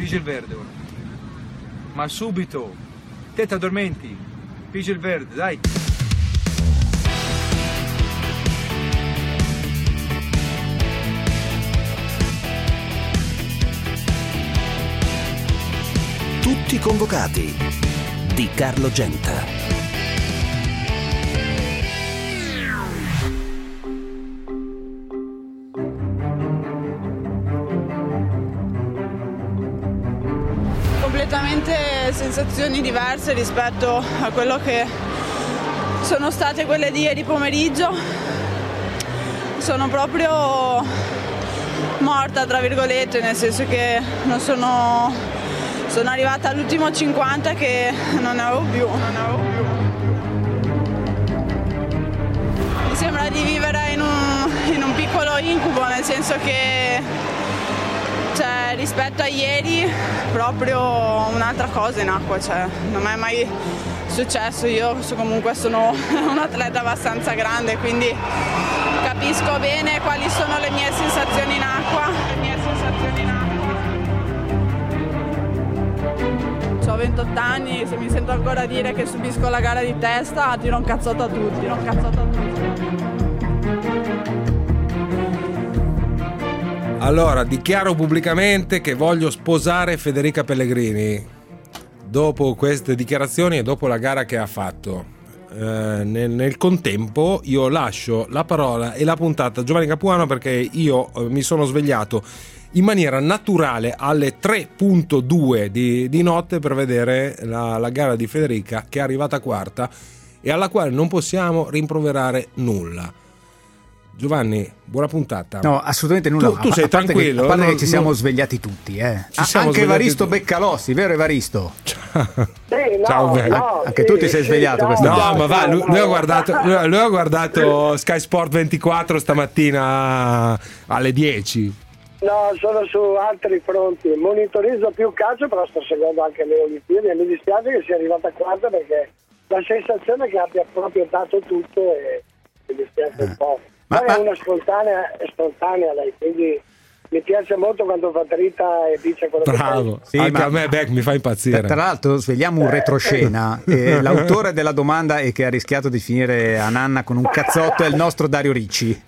pigia il verde ora. Ma subito. Te ti addormenti. Pigia il verde, dai. Tutti convocati di Carlo Genta. Completamente sensazioni diverse rispetto a quello che sono state quelle di ieri pomeriggio. Sono proprio morta, tra virgolette, nel senso che non sono arrivata all'ultimo 50 che non ne avevo più. Mi sembra di vivere in un piccolo incubo, nel senso che rispetto a ieri proprio un'altra cosa in acqua, non mi è mai successo. Io comunque sono un atleta abbastanza grande, quindi capisco bene quali sono le mie sensazioni in acqua. Ho 28 anni, se mi sento ancora dire che subisco la gara di testa, tiro un cazzotto a tutti. Allora, dichiaro pubblicamente che voglio sposare Federica Pellegrini. Dopo queste dichiarazioni e dopo la gara che ha fatto, nel contempo io lascio la parola e la puntata a Giovanni Capuano, perché io mi sono svegliato in maniera naturale alle 3.2 di notte per vedere la gara di Federica, che è arrivata quarta e alla quale non possiamo rimproverare nulla. Giovanni, buona puntata. No, assolutamente nulla. Tu sei tranquillo? A parte che ci siamo svegliati tutti, anche Evaristo Beccalossi, vero Evaristo? Ciao, anche tu ti sei svegliato questa notte. No, ma va, lui ha guardato Sky Sport 24 stamattina alle 10. No, sono su altri fronti, monitorizzo più calcio, però sto seguendo anche le Olimpiadi e mi dispiace che sia arrivata quarta, perché la sensazione è che abbia proprio dato tutto e mi dispiace un po'. Ma è una spontanea lei, quindi mi piace molto quando fa dritta e dice quello che fa. Bravo, sì, anche a me Beck mi fa impazzire. Tra l'altro svegliamo un retroscena. L'autore della domanda e che ha rischiato di finire a nanna con un cazzotto è il nostro Dario Ricci,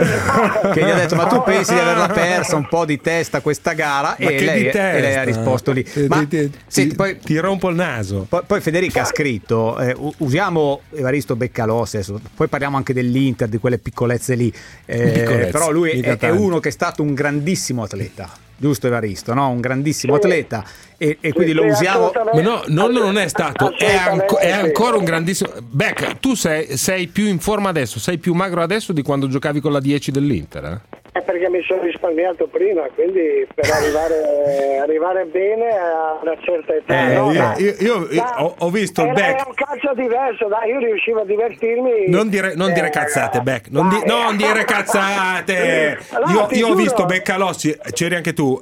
che gli ha detto: ma tu pensi di averla persa un po' di testa questa gara? E lei ha risposto lì. Senti, poi ti rompo il naso. Poi Federica ha scritto: usiamo Evaristo Beccalossi, poi parliamo anche dell'Inter, di quelle piccolezze lì, però lui è uno che è stato un grandissimo atleta, giusto Evaristo? No? Un grandissimo atleta, e quindi lo usiamo. Ma no, non è stato, è ancora un grandissimo. Beck, tu sei più in forma adesso, sei più magro adesso di quando giocavi con la 10 dell'Inter, È perché mi sono risparmiato prima, quindi per arrivare bene a una certa età. Io ho visto il Beck. È un calcio diverso, dai, io riuscivo a divertirmi. Non dire cazzate, Beck. Non dire cazzate. Io ho visto Beccalossi, c'eri anche tu.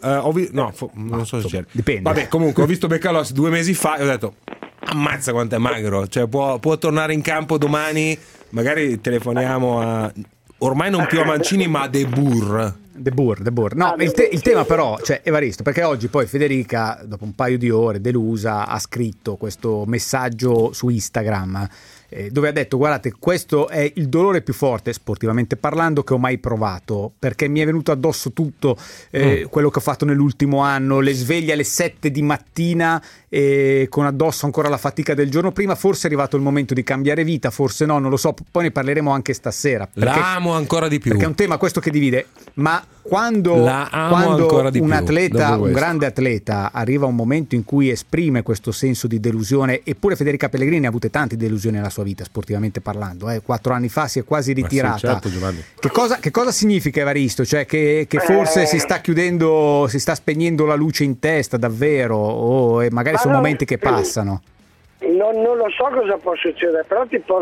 Non so se c'eri. Dipende. Vabbè, comunque ho visto Beccalossi 2 mesi fa e ho detto: ammazza quanto è magro, cioè può tornare in campo domani, magari telefoniamo a, ormai non più a Mancini ma a De Boer. No, il tema però, Evaristo, perché oggi poi Federica, dopo un paio di ore delusa, ha scritto questo messaggio su Instagram, dove ha detto: guardate, questo è il dolore più forte, sportivamente parlando, che ho mai provato, perché mi è venuto addosso tutto quello che ho fatto nell'ultimo anno, le sveglie alle 7 di mattina con addosso ancora la fatica del giorno prima. Forse è arrivato il momento di cambiare vita, forse no, non lo so, poi ne parleremo anche stasera, perché, l'amo ancora di più, perché è un tema questo che divide. Ma quando un atleta, un grande atleta, arriva a un momento in cui esprime questo senso di delusione, eppure Federica Pellegrini ha avute tante delusioni nella sua vita, sportivamente parlando, 4 anni fa si è quasi ritirata. Sì, certo, che cosa significa, Evaristo? Che forse si sta chiudendo, si sta spegnendo la luce in testa davvero, o magari sono momenti che passano? Non lo so cosa può succedere, però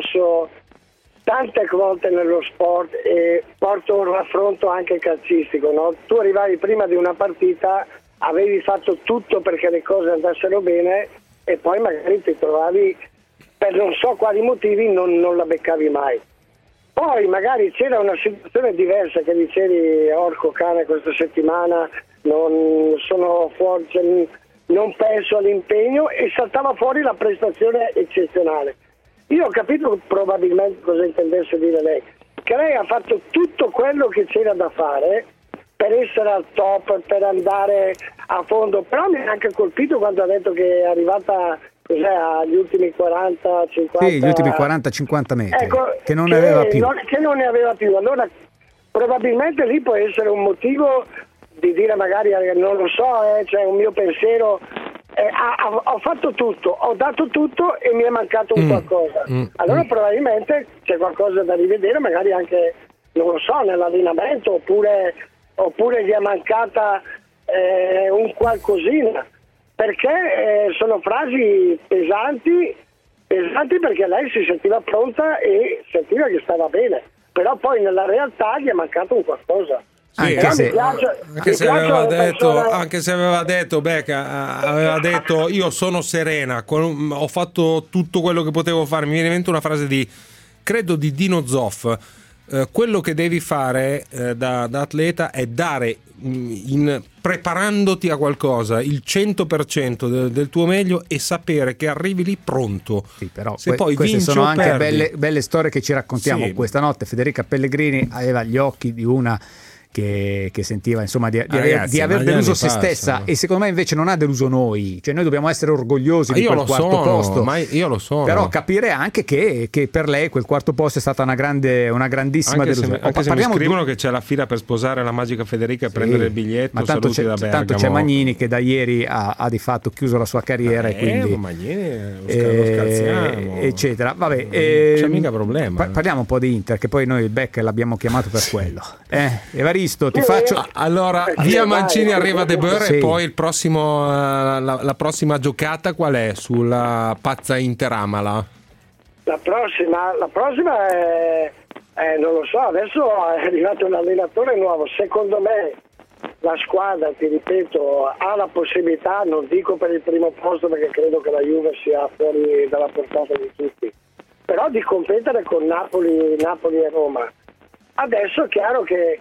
tante volte nello sport, porto un raffronto anche calcistico, no? Tu arrivavi prima di una partita, avevi fatto tutto perché le cose andassero bene e poi magari ti trovavi, per non so quali motivi, non la beccavi mai. Poi magari c'era una situazione diversa, che dicevi orco cane questa settimana, non sono fuori, cioè, non penso all'impegno, e saltava fuori la prestazione eccezionale. Io ho capito probabilmente cosa intendesse dire lei, che lei ha fatto tutto quello che c'era da fare per essere al top, per andare a fondo, però mi ha anche colpito quando ha detto che è arrivata agli ultimi 40-50 sì, gli ultimi 40-50 metri, ecco, che non ne aveva più. Che non ne aveva più. Allora probabilmente lì può essere un motivo di dire magari non lo so, cioè un mio pensiero, ho fatto tutto, ho dato tutto e mi è mancato un qualcosa. Allora probabilmente c'è qualcosa da rivedere, magari anche, non lo so, nell'allenamento, oppure gli è mancata un qualcosina, perché sono frasi pesanti perché lei si sentiva pronta e sentiva che stava bene, però poi nella realtà gli è mancato un qualcosa. Sì, anche se aveva detto Becca, aveva detto io sono serena, ho fatto tutto quello che potevo fare. Mi viene in mente una frase credo di Dino Zoff, quello che devi fare da atleta è dare preparandoti a qualcosa il 100% del tuo meglio e sapere che arrivi lì pronto. Sì, però se poi queste vinci sono o anche perdi. belle storie che ci raccontiamo. Sì. Questa notte Federica Pellegrini aveva gli occhi di una che sentiva insomma di aver deluso se stessa, e secondo me invece non ha deluso noi, cioè noi dobbiamo essere orgogliosi di quel quarto posto, ma io lo sono, però capire anche che per lei quel quarto posto è stata una grandissima delusione. Anche se mi scrivono che c'è la fila per sposare la magica Federica e prendere il biglietto, ma tanto c'è Magnini che da ieri ha di fatto chiuso la sua carriera, e quindi Magnini lo scazziamo, eccetera. Vabbè, non c'è mica problema. Parliamo un po' di Inter, che poi noi il Beck l'abbiamo chiamato per quello. Evaristo, ti faccio allora via Mancini, arriva De Boer, sì. E poi il prossimo la prossima giocata qual è sulla pazza Inter Amala? La prossima è non lo so, adesso è arrivato un allenatore nuovo, secondo me la squadra, ti ripeto, ha la possibilità, non dico per il primo posto perché credo che la Juve sia fuori dalla portata di tutti, però di competere con Napoli e Roma. Adesso è chiaro che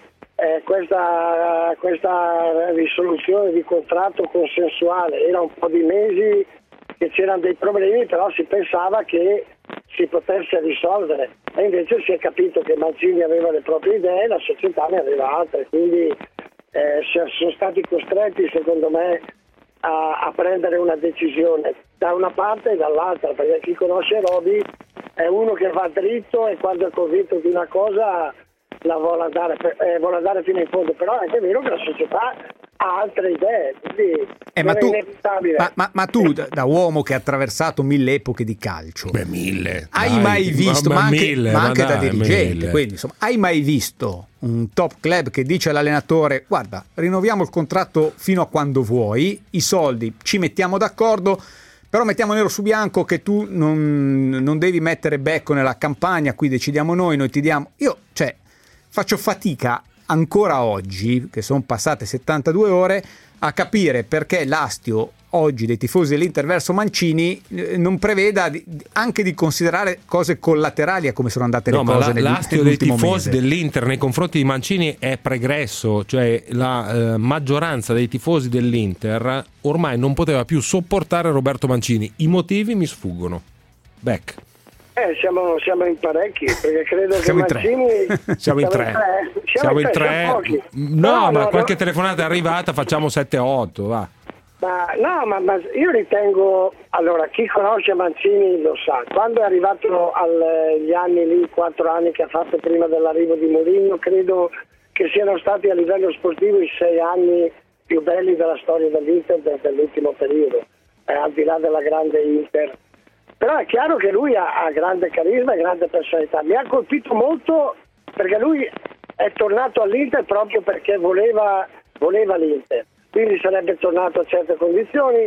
questa risoluzione di contratto consensuale era un po' di mesi che c'erano dei problemi, però si pensava che si potesse risolvere, e invece si è capito che Mancini aveva le proprie idee, la società ne aveva altre, quindi sono stati costretti secondo me a prendere una decisione da una parte e dall'altra, perché chi conosce Roby è uno che va dritto e quando è convinto di una cosa la vuole andare fino in fondo, però è anche vero che la società ha altre idee, quindi ma è inevitabile. Ma tu da uomo che ha attraversato 1000 epoche di calcio, hai mai visto, ma anche da dirigente, quindi insomma, hai mai visto un top club che dice all'allenatore guarda, rinnoviamo il contratto fino a quando vuoi, i soldi ci mettiamo d'accordo, però mettiamo nero su bianco che tu non devi mettere becco nella campagna, qui decidiamo noi ti diamo. Io faccio fatica ancora oggi, che sono passate 72 ore, a capire perché l'astio oggi dei tifosi dell'Inter verso Mancini non preveda anche di considerare cose collaterali a come sono andate le cose l'astio dei tifosi mese. dell'Inter nei confronti di Mancini è pregresso, cioè la maggioranza dei tifosi dell'Inter ormai non poteva più sopportare Roberto Mancini. I motivi mi sfuggono. Beck. Siamo in parecchi, perché credo che Mancini siamo in tre. Siamo in tre. Ma qualche telefonata è arrivata, facciamo 7-8, va. Ma io ritengo, allora, chi conosce Mancini lo sa, quando è arrivato agli anni lì, 4 anni che ha fatto prima dell'arrivo di Mourinho, credo che siano stati a livello sportivo i 6 anni più belli della storia dell'Inter dell'ultimo periodo, al di là della grande Inter. Però è chiaro che lui ha grande carisma e grande personalità. Mi ha colpito molto perché lui è tornato all'Inter proprio perché voleva l'Inter, quindi sarebbe tornato a certe condizioni,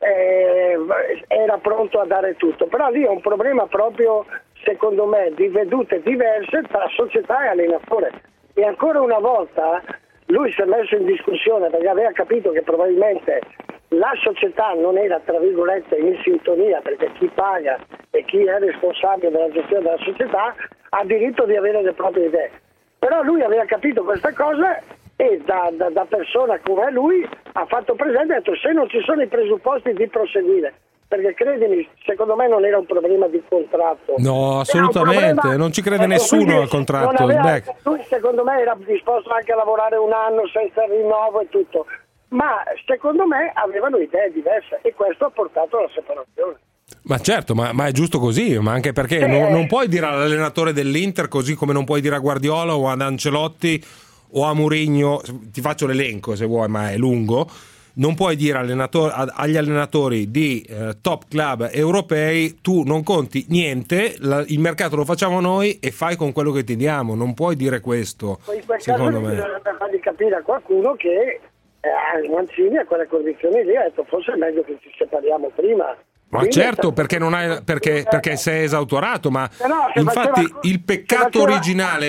era pronto a dare tutto, però lì è un problema proprio secondo me di vedute diverse tra società e allenatore, e ancora una volta lui si è messo in discussione perché aveva capito che probabilmente la società non era tra virgolette in sintonia, perché chi paga e chi è responsabile della gestione della società ha diritto di avere le proprie idee, però lui aveva capito questa cosa e da persona come lui ha fatto presente, ha detto se non ci sono i presupposti di proseguire, perché credimi, secondo me non era un problema di contratto. No, assolutamente, non ci crede nessuno al contratto. Lui secondo me era disposto anche a lavorare un anno senza rinnovo e tutto, ma secondo me avevano idee diverse e questo ha portato alla separazione. Ma certo, ma è giusto così, ma anche perché non puoi dire all'allenatore dell'Inter, così come non puoi dire a Guardiola o ad Ancelotti o a Mourinho, ti faccio l'elenco se vuoi, ma è lungo. Non puoi dire agli allenatori di top club europei tu non conti niente, il mercato lo facciamo noi e fai con quello che ti diamo. Non puoi dire questo, in quel secondo caso me. bisogna fargli capire a qualcuno che Mancini a quelle condizioni lì ha detto forse è meglio che ci separiamo prima. Ma Quindi certo, perché non hai perché sei esautorato, ma infatti il peccato originale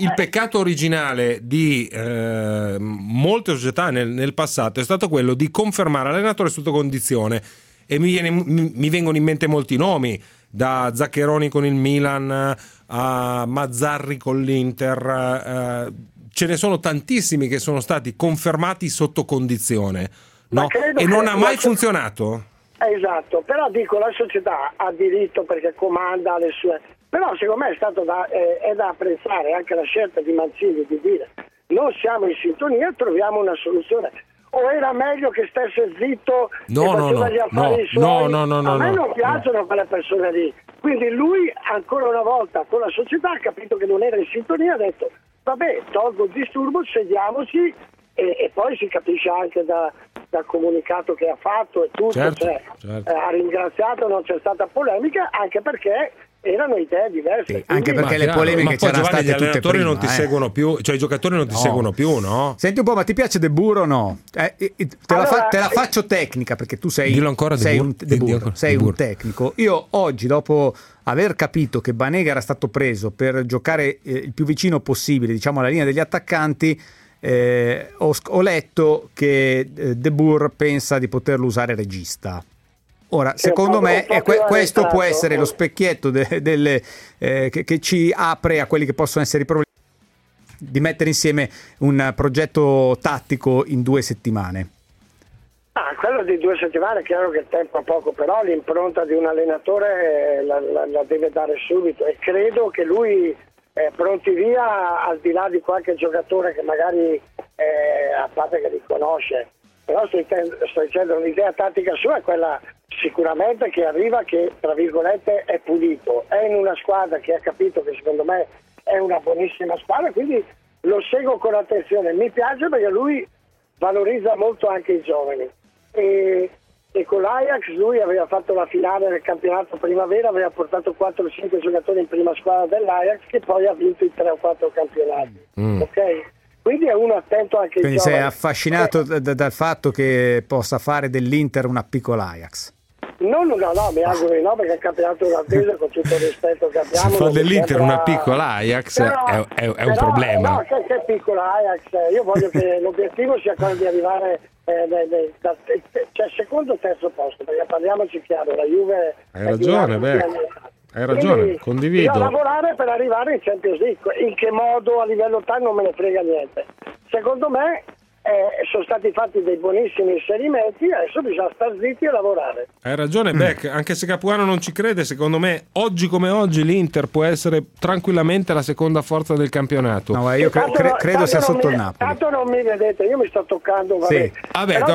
di molte società nel passato è stato quello di confermare l'allenatore sotto condizione, e mi vengono in mente molti nomi, da Zaccheroni con il Milan a Mazzarri con l'Inter, ce ne sono tantissimi che sono stati confermati sotto condizione, no? E non ha mai funzionato. Esatto, però dico la società ha diritto perché comanda le sue, però secondo me è stato è da apprezzare anche la scelta di Mancini di dire non siamo in sintonia, troviamo una soluzione. O era meglio che stesse zitto e faceva gli affari suoi? A me non piacciono quelle persone lì, quindi lui ancora una volta con la società ha capito che non era in sintonia, ha detto vabbè, tolgo il disturbo, sediamoci e poi si capisce anche dal comunicato che ha fatto e tutto, certo. Ha ringraziato, non c'è stata polemica, anche perché erano idee diverse. Sì, anche perché le polemiche c'erano state gli allenatori tutte prima, non ti seguono più, cioè i giocatori non ti seguono più, no? Senti un po', ma ti piace De Boer o no? Te la faccio tecnica, perché tu sei un tecnico. Io oggi, dopo aver capito che Banega era stato preso per giocare il più vicino possibile, diciamo, alla linea degli attaccanti, ho letto che De Boer pensa di poterlo usare regista. Ora, secondo me questo può essere lo specchietto che ci apre a quelli che possono essere i problemi di mettere insieme un progetto tattico in 2 settimane. Quello di 2 settimane è chiaro che il tempo è poco, però l'impronta di un allenatore la deve dare subito, e credo che lui pronti via, al di là di qualche giocatore che magari a parte che li conosce, però sto dicendo l'idea tattica sua è quella sicuramente che arriva, che tra virgolette è pulito, è in una squadra che ha capito che secondo me è una buonissima squadra, quindi lo seguo con attenzione, mi piace perché lui valorizza molto anche i giovani e con l'Ajax lui aveva fatto la finale del campionato primavera, aveva portato 4-5 giocatori in prima squadra dell'Ajax che poi ha vinto i 3 o 4 campionati, ok? Quindi è uno attento anche ai giovani. Quindi sei affascinato dal fatto che possa fare dell'Inter una piccola Ajax? No, mi auguro di no, perché il campionato olandese, con tutto il rispetto che abbiamo, se fa dell'Inter una piccola Ajax è un problema. No, che piccola Ajax, io voglio che l'obiettivo sia quello di arrivare cioè secondo o terzo posto, perché parliamoci chiaro, la Juve hai ragione, condivido. Bisogna lavorare per arrivare in Champions League. In che modo, a livello tal, non me ne frega niente. Secondo me sono stati fatti dei buonissimi inserimenti, adesso bisogna star zitti e lavorare. Hai ragione Beck, anche se Capuano non ci crede, secondo me oggi come oggi l'Inter può essere tranquillamente la seconda forza del campionato. No, io credo sia sotto il Napoli. Tanto non mi vedete, io mi sto toccando, vabbè. Sì.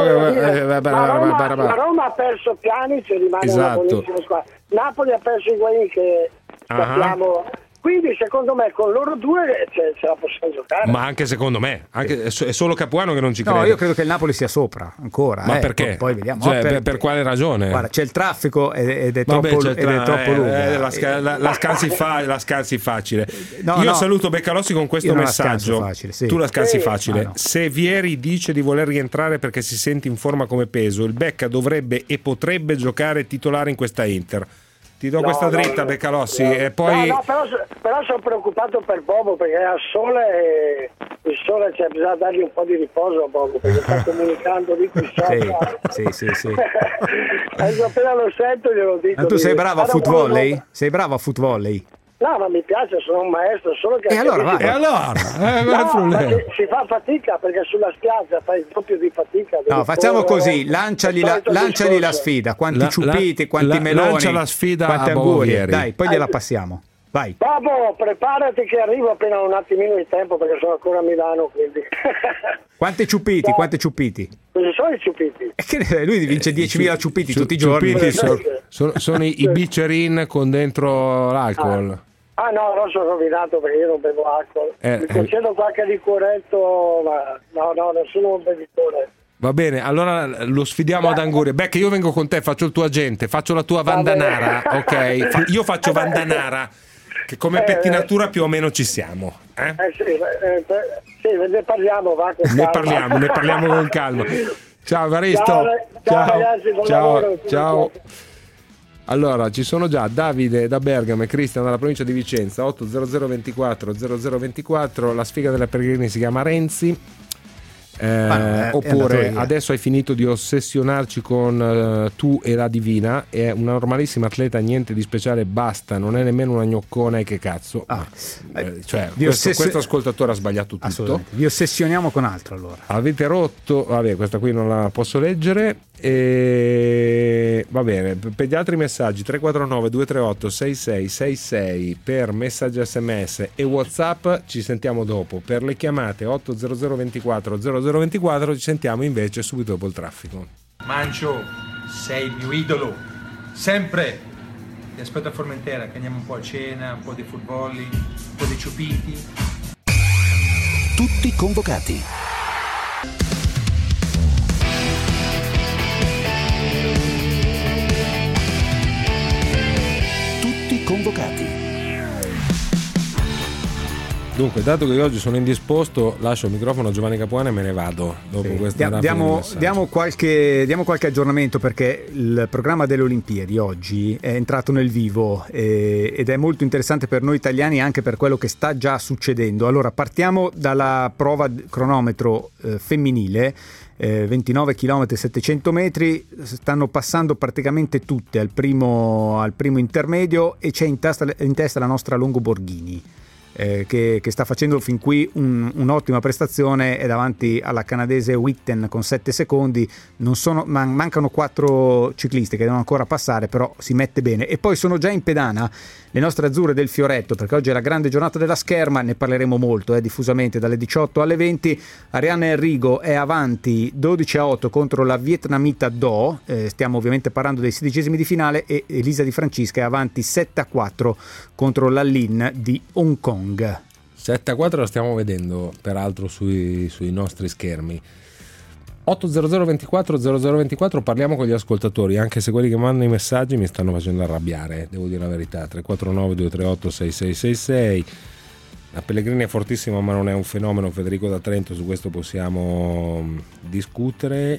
La Roma ha perso Pjanic e rimane una buonissima squadra. Napoli ha perso Higuaín che sappiamo. Quindi secondo me con loro due ce la possiamo giocare. Ma anche secondo me, è solo Capuano che non ci crede. No, io credo che il Napoli sia sopra ancora. Ma perché? Poi vediamo. Cioè, per quale ragione? Guarda, c'è il traffico ed è troppo lungo. La scansi facile. Io saluto Beccalossi con questo messaggio. Facile, sì. Tu la scansi facile. No. Se Vieri dice di voler rientrare perché si sente in forma come peso, il Becca dovrebbe e potrebbe giocare titolare in questa Inter. Ti do questa dritta, Beccalossi. E poi... però sono preoccupato per Bobo, perché al sole, il sole c'è bisogna dargli un po' di riposo a Bobo, perché sta comunicando di qui sopra. Sì. Adesso appena lo sento glielo dico. Ma tu sei bravo a foot volley? Sei bravo a foot volley? No, ma mi piace, sono un maestro, solo che... E allora vai. E allora? No, ma si fa fatica perché sulla spiaggia fai il doppio di fatica. No, facciamo così, lanciagli la sfida, quanti ciupiti, quanti meloni, lancia la sfida quanti a auguri, Bovieri. dai, poi gliela passiamo. Vai. Babbo, preparati che arrivo appena un attimino di tempo perché sono ancora a Milano, quindi... Quanti ciupiti, No. quanti ciupiti? Cosa sono i ciupiti? E che lui vince 10.000 ciupiti tutti i giorni. Ciupiti sono i bicerin con dentro l'alcol. Ah no, non sono rovinato perché io non bevo alcol. Mi concedo qualche liquoretto, ma no, non sono un bevitore. Va bene, allora lo sfidiamo ad Anguria. Beh, che io vengo con te, faccio il tuo agente, faccio la tua Vandanara, ok? Io faccio Vandanara, che come pettinatura più o meno ci siamo. Sì, ne parliamo, va con calma. Ne parliamo con calma. Ciao Evaristo. Ciao ragazzi, buon lavoro. Ciao. Allora, ci sono già Davide da Bergamo e Cristian dalla provincia di Vicenza, 80024 la sfiga della Pellegrini si chiama Renzi. Oppure adesso hai finito di ossessionarci con tu e la Divina, è una normalissima atleta, niente di speciale, basta, non è nemmeno una gnoccona e che cazzo. Questo ascoltatore ha sbagliato tutto. Vi ossessioniamo con altro allora. Avete rotto, vabbè, questa qui non la posso leggere. E va bene, per gli altri messaggi 349 238 6666 per messaggi SMS e WhatsApp ci sentiamo dopo. Per le chiamate 800 24 0024 ci sentiamo invece subito dopo il traffico. Mancio, sei il mio idolo, sempre. Ti aspetto a Formentera, che andiamo un po' a cena, un po' di footvolli, un po' di ciupiti. Tutti convocati. Convocati. Dunque, dato che oggi sono indisposto, lascio il microfono a Giovanni Capuano e me ne vado dopo questa diamo qualche aggiornamento, perché il programma delle Olimpiadi oggi è entrato nel vivo ed è molto interessante per noi italiani, anche per quello che sta già succedendo. Allora, partiamo dalla prova cronometro femminile. 29 km 700 metri, stanno passando praticamente tutte al primo intermedio, e c'è in testa la nostra Longo Borghini, che sta facendo fin qui un'ottima prestazione, è davanti alla canadese Witten con 7 secondi. Mancano 4 cicliste che devono ancora passare, però si mette bene. E poi sono già in pedana le nostre azzurre del Fioretto, perché oggi è la grande giornata della scherma, ne parleremo molto diffusamente dalle 18 alle 20. Arianna Enrigo è avanti 12-8 contro la vietnamita Do, stiamo ovviamente parlando dei 16esimi di finale, e Elisa Di Francisca è avanti 7-4 contro la Lin di Hong Kong. 7-4 la stiamo vedendo peraltro sui nostri schermi. 800 24 0024, parliamo con gli ascoltatori, anche se quelli che mandano i messaggi mi stanno facendo arrabbiare, devo dire la verità. 349 238 6666. La Pellegrini è fortissima, ma non è un fenomeno. Federico da Trento, su questo possiamo discutere.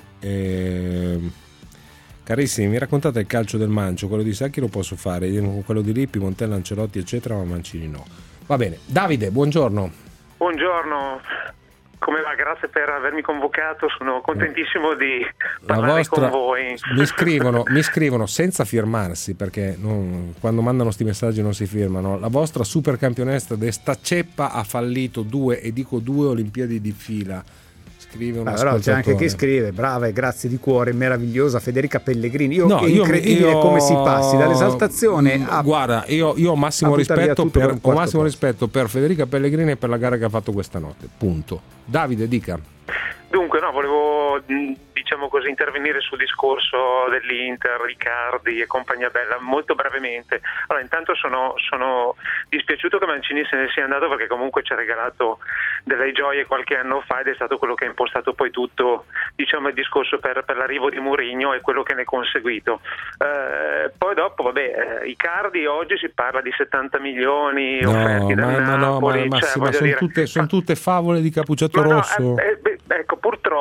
Carissimi, mi raccontate il calcio del Mancio, quello di Sacchi lo posso fare, quello di Lippi, Montella, Ancelotti eccetera, ma Mancini no. Va bene, Davide, buongiorno. Buongiorno. Come va? Grazie per avermi convocato, sono contentissimo di parlare con voi. Mi scrivono senza firmarsi, perché quando mandano sti messaggi non si firmano. La vostra super campionessa de sta ceppa ha fallito 2 Olimpiadi di fila. Scrive un però c'è anche chi scrive: brava e grazie di cuore, meravigliosa Federica Pellegrini. È incredibile come si passi dall'esaltazione a... Guarda, io ho massimo rispetto per Federica Pellegrini e per la gara che ha fatto questa notte, punto. Davide, dica. Dunque, volevo diciamo così intervenire sul discorso dell'Inter, Riccardi e compagnia bella molto brevemente. Allora, intanto sono dispiaciuto che Mancini se ne sia andato, perché comunque ci ha regalato delle gioie qualche anno fa ed è stato quello che ha impostato poi tutto, diciamo, il discorso per l'arrivo di Mourinho e quello che ne è conseguito. Poi dopo, Icardi oggi si parla di 70 milioni offerti dal Napoli, ma sono tutte favole di Cappuccetto Rosso. Ecco, purtroppo, perché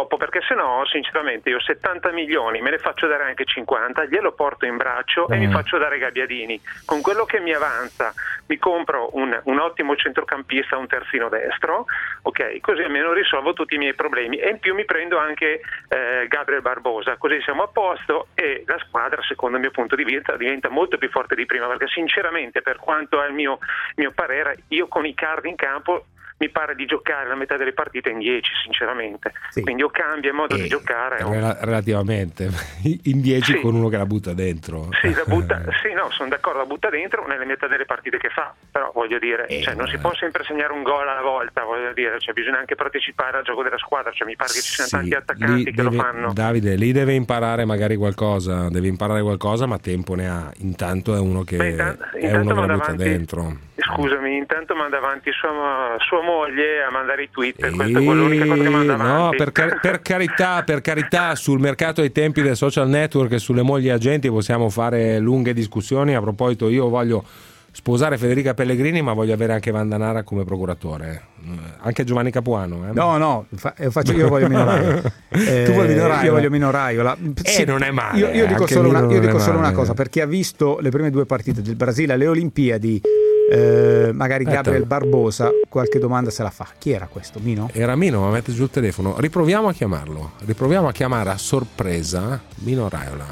se no sinceramente io 70 milioni me ne faccio dare anche 50, glielo porto in braccio e mi faccio dare Gabbiadini. Con quello che mi avanza mi compro un ottimo centrocampista, un terzino destro, ok, così almeno risolvo tutti i miei problemi e in più mi prendo anche Gabriel Barbosa, così siamo a posto e la squadra secondo il mio punto di vista diventa molto più forte di prima, perché sinceramente per quanto è il mio parere, io con Icardi in campo mi pare di giocare la metà delle partite in 10 sinceramente, sì. Quindi o cambia il modo di giocare relativamente in 10 con uno che la butta dentro, sì, sono d'accordo, la butta dentro nelle metà delle partite che fa, però voglio dire non si può sempre segnare un gol alla volta, voglio dire, bisogna anche partecipare al gioco della squadra, mi pare che ci siano tanti attaccanti che lo fanno. Davide, lì deve imparare magari qualcosa, ma tempo ne ha, intanto è uno che è uno che la butta dentro. Scusami, intanto manda avanti sua moglie a mandare i tweet, questa è l'unica cosa che manda avanti. No, per carità, sul mercato ai tempi del social network e sulle mogli agenti possiamo fare lunghe discussioni. A proposito, io voglio sposare Federica Pellegrini, ma voglio avere anche Vandanara come procuratore, anche Giovanni Capuano. No, faccio io, voglio Mino Raiola. Tu vuoi Mino Raiola? Io voglio Mino Raiola. Non è male. Io dico solo una cosa, per chi ha visto le prime 2 partite del Brasile alle Olimpiadi, magari Gabriel Barbosa qualche domanda se la fa. Chi era questo? Mino? Era Mino, ma mette giù il telefono. Riproviamo a chiamare a sorpresa Mino Raiola.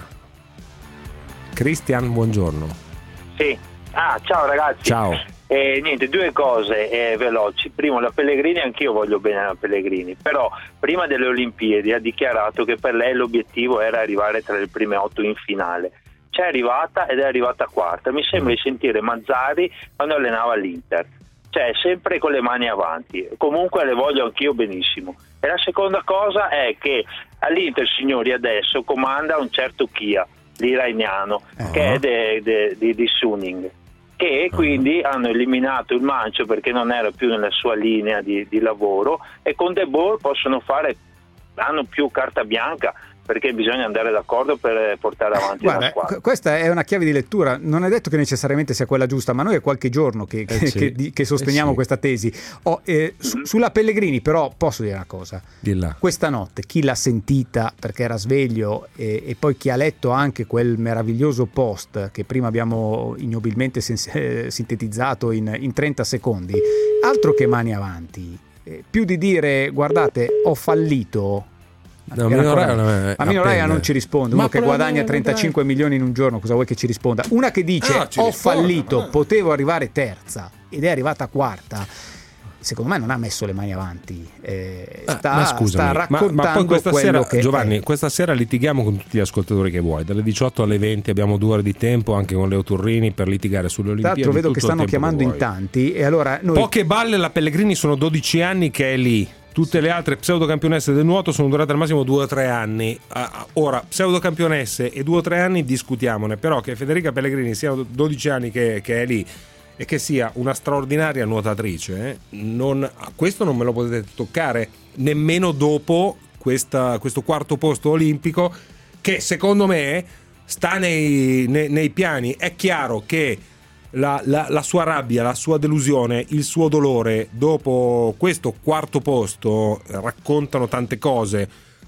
Cristian, buongiorno. Sì. Ciao ragazzi. Ciao. Niente, 2 cose veloci. Primo, la Pellegrini, anch'io voglio bene alla Pellegrini, però prima delle Olimpiadi ha dichiarato che per lei l'obiettivo era arrivare tra le prime 8 in finale. C'è arrivata ed è arrivata quarta. Mi sembra di sentire Mazzarri quando allenava l'Inter, cioè sempre con le mani avanti. Comunque le voglio anch'io benissimo. E la seconda cosa è che all'Inter, signori, adesso comanda un certo Chia, l'iraniano, che è di Suning, che quindi hanno eliminato il Mancio perché non era più nella sua linea di lavoro, e con De Boer hanno più carta bianca, perché bisogna andare d'accordo per portare avanti la squadra. Questa è una chiave di lettura, non è detto che necessariamente sia quella giusta, ma noi è qualche giorno che sosteniamo questa tesi. Sulla Pellegrini però posso dire una cosa. Dilla. Questa notte chi l'ha sentita perché era sveglio e poi chi ha letto anche quel meraviglioso post che prima abbiamo ignobilmente sintetizzato in 30 secondi, altro che mani avanti, più di dire guardate ho fallito. No, Mino Raiola non ci risponde. Uno che guadagna 35 milioni in un giorno, cosa vuoi che ci risponda? Una che dice ho fallito, potevo arrivare terza ed è arrivata quarta. Secondo me non ha messo le mani avanti, sta raccontando ma poi questa quello sera, che Giovanni, questa sera litighiamo con tutti gli ascoltatori che vuoi, dalle 18 alle 20 abbiamo 2 ore di tempo anche con Leo Turrini per litigare sulle Olimpiadi. Tra l'altro vedo che stanno chiamando in tanti e allora noi... Poche balle, la Pellegrini sono 12 anni che è lì. Tutte le altre pseudocampionesse del nuoto sono durate al massimo 2 o 3 anni. Ora, pseudocampionesse e 2 o 3 anni discutiamone, però che Federica Pellegrini sia 12 anni che è lì e che sia una straordinaria nuotatrice, questo non me lo potete toccare nemmeno dopo questo quarto posto olimpico, che secondo me sta nei piani. È chiaro che la sua rabbia, la sua delusione, il suo dolore dopo questo quarto posto raccontano tante cose,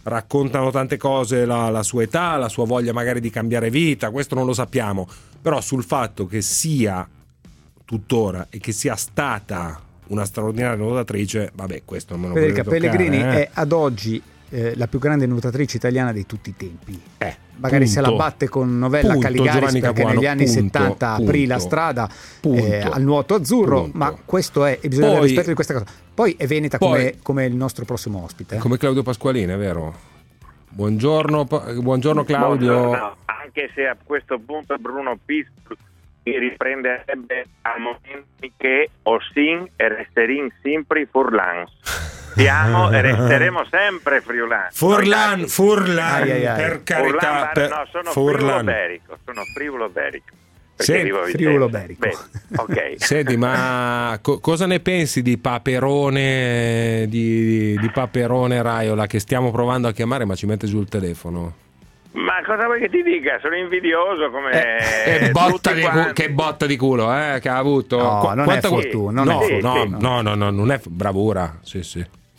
la sua età, la sua voglia magari di cambiare vita, questo non lo sappiamo, però sul fatto che sia tuttora e che sia stata una straordinaria nuotatrice, vabbè, questo non me lo potete toccare. Pellegrini è ad oggi la più grande nuotatrice italiana di tutti i tempi. Magari se la batte con Novella Caligaris perché negli anni 70 aprì la strada al nuoto azzurro, ma questo è, e bisogna avere rispetto di questa cosa. Poi è veneta come il nostro prossimo ospite. Come Claudio Pasqualini, è vero? Buongiorno Claudio. Buongiorno. Anche se a questo punto Bruno Pizzol mi riprenderebbe a momenti che Ossin e Resterin sempre Furlan. Siamo e resteremo sempre friulani. Furlan, per carità. Sono frivolo berico. Friulo berico. Okay. Senti, ma cosa ne pensi di Paperone di Paperone Raiola, che stiamo provando a chiamare ma ci mette giù il telefono? Ma cosa vuoi che ti dica? Sono invidioso come che botta di culo che ha avuto. No, non è fortuna. No, non è bravura. Sì.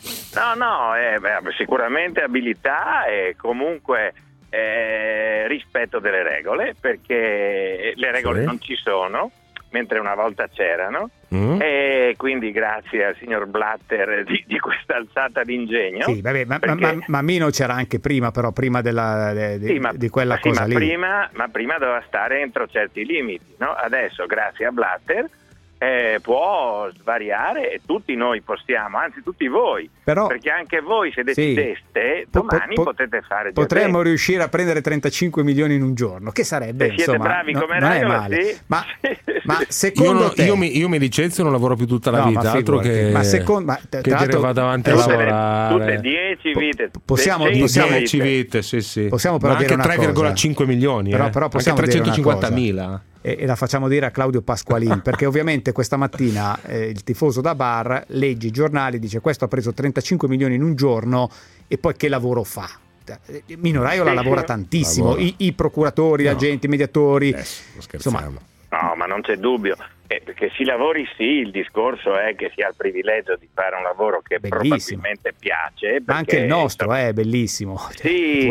Sicuramente abilità e comunque rispetto delle regole, perché le regole non ci sono, mentre una volta c'erano, e quindi grazie al signor Blatter di questa alzata d'ingegno. Sì, vabbè, ma Mino c'era anche prima, però prima di quella cosa lì. Ma prima doveva stare entro certi limiti, no? Adesso grazie a Blatter può svariare, e tutti noi possiamo, anzi tutti voi, però, perché anche voi se decideste domani potete fare potremmo riuscire a prendere 35 milioni in un giorno, che sarebbe, se siete bravi come Raiola, sì. ma secondo te io mi licenzio, non lavoro più tutta la vita, altro che dire vado avanti a lavorare tutte 10 vite, possiamo 10 vite, sì. Possiamo però anche 3,5 milioni, però possiamo anche 350.000. E la facciamo dire a Claudio Pasqualin, perché ovviamente questa mattina il tifoso da bar legge i giornali, dice questo ha preso 35 milioni in un giorno, e poi che lavoro fa? Mino Raiola lavora tantissimo, i procuratori, gli agenti, i mediatori, insomma. No, ma non c'è dubbio, perché si lavori il discorso è che si ha il privilegio di fare un lavoro che probabilmente piace, ma anche il nostro è bellissimo, sì.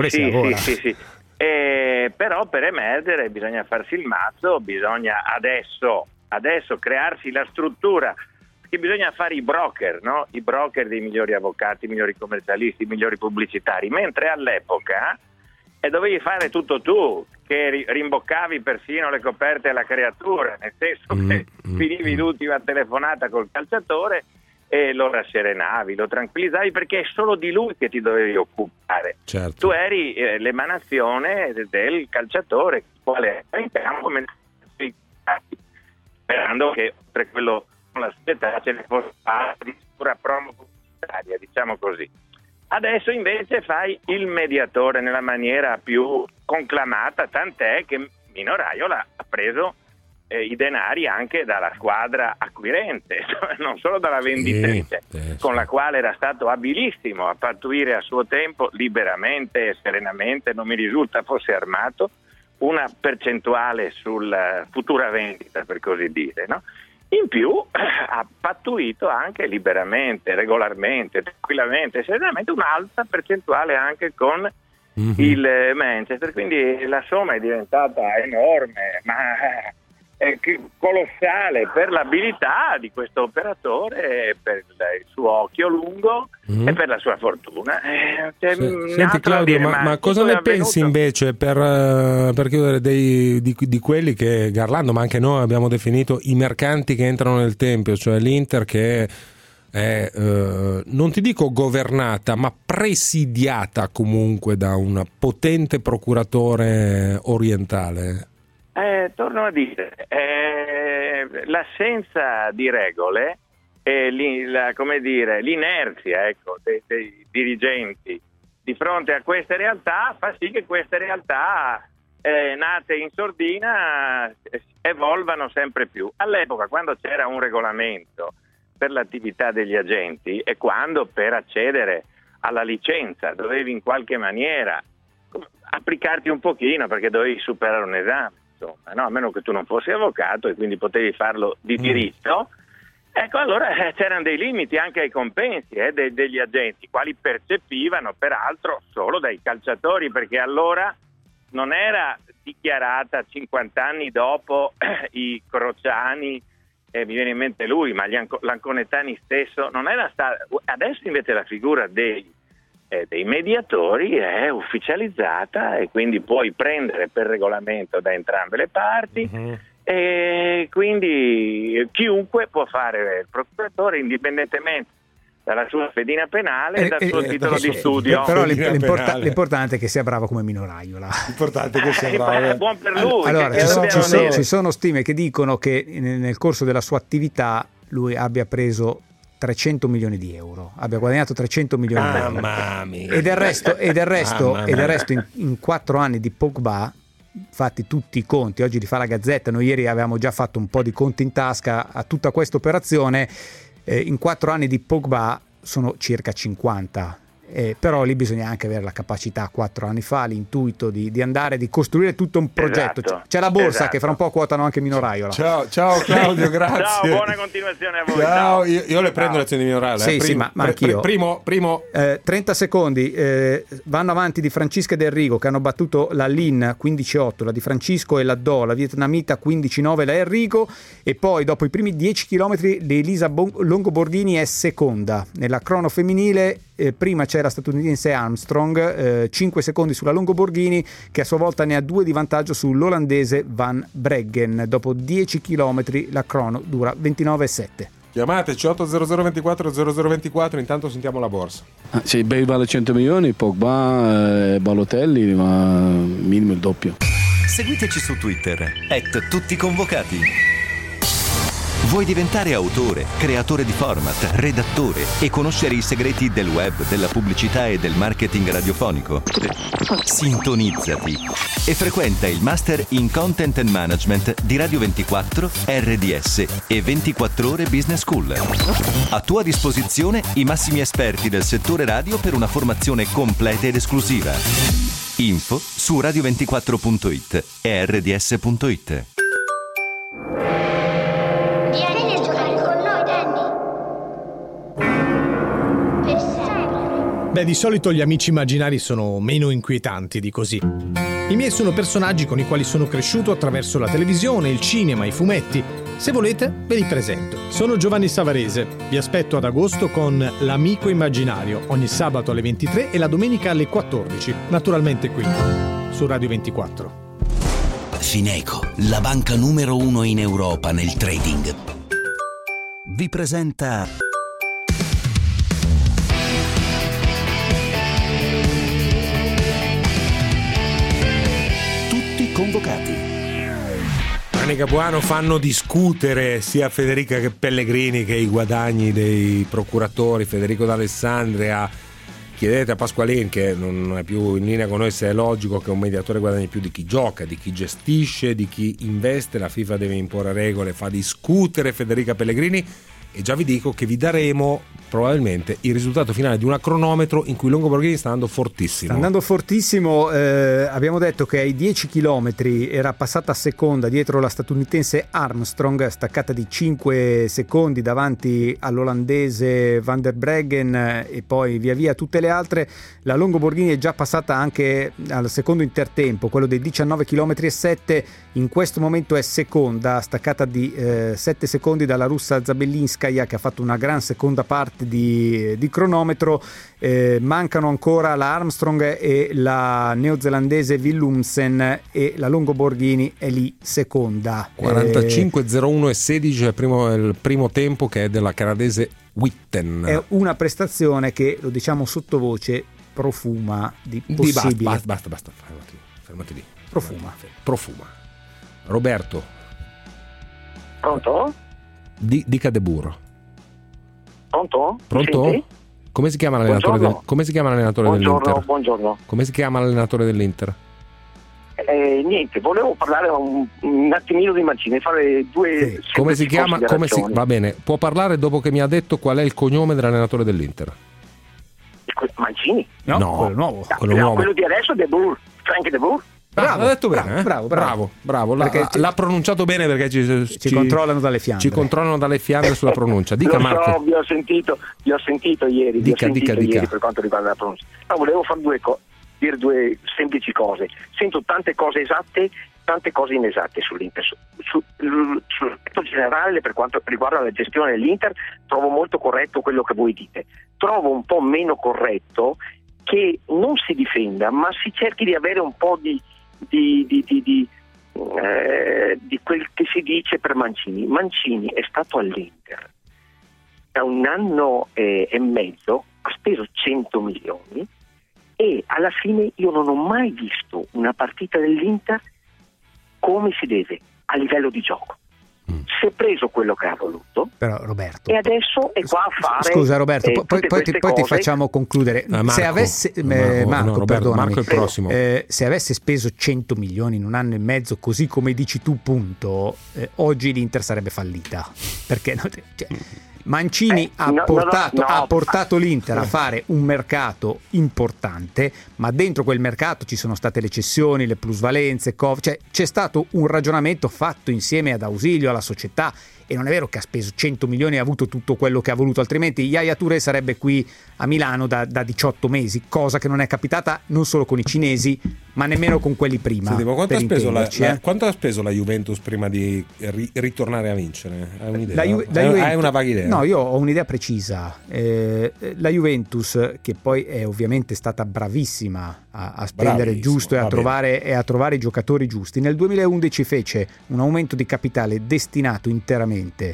Però per emergere bisogna farsi il mazzo, bisogna adesso crearsi la struttura, perché bisogna fare i broker, no? I broker dei migliori avvocati, i migliori commercialisti, i migliori pubblicitari, mentre all'epoca dovevi fare tutto tu, che rimboccavi persino le coperte alla creatura, nel senso che finivi l'ultima telefonata col calciatore e lo rasserenavi, lo tranquillizzavi, perché è solo di lui che ti dovevi occupare. Certo. Tu eri l'emanazione del calciatore, quale era in campo, sperando che oltre quello con la società ce ne fosse parte di pura promo pubblicitaria, diciamo così. Adesso invece fai il mediatore nella maniera più conclamata, tant'è che Mino Raiola ha preso i denari anche dalla squadra acquirente, non solo dalla venditrice, con la quale era stato abilissimo a pattuire a suo tempo liberamente e serenamente, non mi risulta fosse armato, una percentuale sulla futura vendita, per così dire, no? In più ha pattuito anche liberamente, regolarmente, tranquillamente, serenamente un'alta percentuale anche con il Manchester, quindi la somma è diventata enorme, ma colossale per l'abilità di questo operatore, per il suo occhio lungo e per la sua fortuna. Senti Claudio, ma cosa ne pensi invece per chiudere di quelli che Garlando, ma anche noi abbiamo definito i mercanti che entrano nel tempio, cioè l'Inter che è non ti dico governata, ma presidiata comunque da un potente procuratore orientale? Torno a dire, l'assenza di regole e l'inerzia dei dirigenti di fronte a queste realtà fa sì che queste realtà nate in sordina evolvano sempre più. All'epoca, quando c'era un regolamento per l'attività degli agenti e quando per accedere alla licenza dovevi in qualche maniera applicarti un pochino, perché dovevi superare un esame, no? A meno che tu non fossi avvocato e quindi potevi farlo di diritto, ecco, allora c'erano dei limiti anche ai compensi degli agenti, quali percepivano peraltro solo dai calciatori, perché allora non era dichiarata 50 anni dopo i Crociani, mi viene in mente lui, ma gli Lanconetani stesso, non era stata. Adesso invece la figura dei mediatori è ufficializzata e quindi puoi prendere per regolamento da entrambe le parti e quindi chiunque può fare il procuratore indipendentemente dalla sua fedina penale e dal suo titolo di studio. Però l'importante è che sia bravo come Mino Raiola. L'importante è che sia bravo. Buon per lui. Allora, ci sono stime che dicono che nel corso della sua attività lui abbia preso 300 milioni di euro, abbia guadagnato 300 milioni di euro. Mamma mia. E del resto in 4 anni di Pogba, fatti tutti i conti, oggi li fa la Gazzetta, noi ieri avevamo già fatto un po' di conti in tasca a tutta questa operazione, in 4 anni di Pogba sono circa 50. però lì bisogna anche avere la capacità, 4 anni fa, l'intuito di andare, di costruire tutto un progetto. Esatto, c'è la borsa, esatto, che fra un po' quotano anche Mino Raiola. Ciao Claudio, grazie. Ciao, buona continuazione a voi. Ciao. Io le prendo le azioni di Mino Raiola. Sì, ma anch'io. Primo 30 secondi, vanno avanti Di Francesca e Del Rigo, che hanno battuto la Lin 15-8, la Di Francesco e la Do, la vietnamita 15-9, la Enrico, e poi dopo i primi 10 km l'Elisa Longoborghini è seconda. Nella crono femminile prima c'è la statunitense Armstrong, 5 secondi sulla Longoborghini, che a sua volta ne ha 2 di vantaggio sull'olandese Van Breggen. Dopo 10 km la crono dura 29,7. Chiamateci 800 24 0024, intanto sentiamo la borsa. Se Bale vale 100 milioni, Pogba, Balotelli, ma minimo il doppio. Seguiteci su Twitter @tutticonvocati. Vuoi diventare autore, creatore di format, redattore e conoscere i segreti del web, della pubblicità e del marketing radiofonico? Sintonizzati e frequenta il Master in Content and Management di Radio 24, RDS e 24 Ore Business School. A tua disposizione i massimi esperti del settore radio per una formazione completa ed esclusiva. Info su radio24.it e rds.it. Vieni a giocare con noi, Danny. Per sempre. Beh, di solito gli amici immaginari sono meno inquietanti di così. I miei sono personaggi con i quali sono cresciuto attraverso la televisione, il cinema, i fumetti. Se volete, ve li presento. Sono Giovanni Savarese. Vi aspetto ad agosto con L'Amico Immaginario, ogni sabato alle 23 e la domenica alle 14. Naturalmente qui, su Radio 24. Fineco, la banca numero 1 in Europa nel trading, vi presenta Tutti convocati. Gianni Capuano fanno discutere sia Federica che Pellegrini che i guadagni dei procuratori. Federico D'Alessandria, chiedete a Pasqualin, che non è più in linea con noi, se è logico che un mediatore guadagni più di chi gioca, di chi gestisce, di chi investe. La FIFA deve imporre regole, fa discutere Federica Pellegrini, e già vi dico che vi daremo probabilmente il risultato finale di una cronometro in cui Longoborghini sta andando fortissimo. Sta andando fortissimo, abbiamo detto che ai 10 km era passata a seconda dietro la statunitense Armstrong, staccata di 5 secondi davanti all'olandese Van der Breggen, e poi via via tutte le altre. La Longoborghini è già passata anche al secondo intertempo, quello dei 19 km e 7, in questo momento è seconda, staccata di 7 secondi dalla russa Zabellinskaya, che ha fatto una gran seconda parte di cronometro. Mancano ancora la Armstrong e la neozelandese Willumsen, e la Longoborghini è lì seconda. 45:01 e 16 è il primo tempo, che è della canadese Witten. È una prestazione che, lo diciamo sottovoce, profuma di possibile. Basta, fermati lì. Profuma. Roberto. Pronto? Dica De Burro. Pronto? Pronto? Come si chiama l'allenatore dell'Inter? Buongiorno. Come si chiama l'allenatore dell'Inter? Niente, volevo parlare un attimino di Mancini, fare due come si chiama? Va bene, può parlare dopo che mi ha detto qual è il cognome dell'allenatore dell'Inter. Mancini? No, quello nuovo. Quello di adesso, De Boer, Frank De Boer. Bravo, l'ha detto bene, bravo. L'ha pronunciato bene, perché ci controllano dalle Fiandre. Ci controllano dalle Fiandre sulla pronuncia. Dica, Marco. Vi ho sentito ieri. Dica. Per quanto riguarda la pronuncia. No, volevo fare dire due semplici cose. Sento tante cose esatte, tante cose inesatte sull'Inter. Sull'aspetto generale, per quanto riguarda la gestione dell'Inter, trovo molto corretto quello che voi dite. Trovo un po' meno corretto che non si difenda, ma si cerchi di avere un po' di quel che si dice per Mancini. Mancini è stato all'Inter da 1 anno e mezzo, ha speso 100 milioni e alla fine io non ho mai visto una partita dell'Inter come si deve, a livello di gioco. Si è preso quello che ha voluto, però Roberto, e adesso è qua a fare. Scusa Roberto, poi ti facciamo concludere. Marco, se avesse Marco, Marco è il prossimo. Se avesse speso 100 milioni in 1 anno e mezzo, così come dici tu, punto, oggi l'Inter sarebbe fallita, perché Mancini ha portato l'Inter a fare un mercato importante, ma dentro quel mercato ci sono state le cessioni, le plusvalenze, cioè c'è stato un ragionamento fatto insieme ad Ausilio, alla società, e non è vero che ha speso 100 milioni e ha avuto tutto quello che ha voluto, altrimenti Yaya Touré sarebbe qui a Milano da 18 mesi, cosa che non è capitata non solo con i cinesi ma nemmeno con quelli prima. Senti, ma quanto ha speso la Juventus prima di ritornare a vincere? Hai un'idea? Hai una vaga idea? No, io ho un'idea precisa. La Juventus, che poi è ovviamente stata bravissima a spendere giusto e a trovare i giocatori giusti, nel 2011 fece un aumento di capitale destinato interamente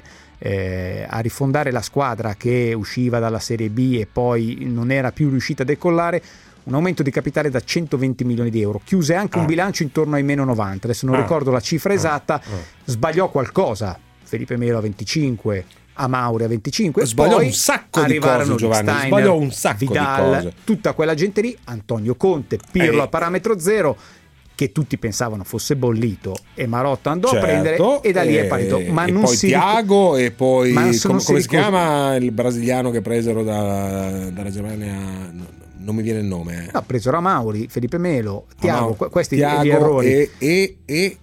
a rifondare la squadra che usciva dalla Serie B e poi non era più riuscita a decollare. Un aumento di capitale da 120 milioni di euro, chiuse anche un bilancio intorno ai meno 90, adesso non ricordo la cifra esatta, sbagliò qualcosa, Felipe Melo a 25, Amauri a 25, sbagliò poi un sacco di cose, Giovanni, Steiner, sbagliò un sacco Vidal, di cose. Tutta quella gente lì, Antonio Conte, Pirlo a parametro zero, che tutti pensavano fosse bollito, e Marotta andò a prendere e da lì è partito. Ma e non poi Thiago e poi come si chiama il brasiliano che presero dalla Germania? Non mi viene il nome. No, presero Amauri, Felipe Melo, Thiago, questi gli errori. E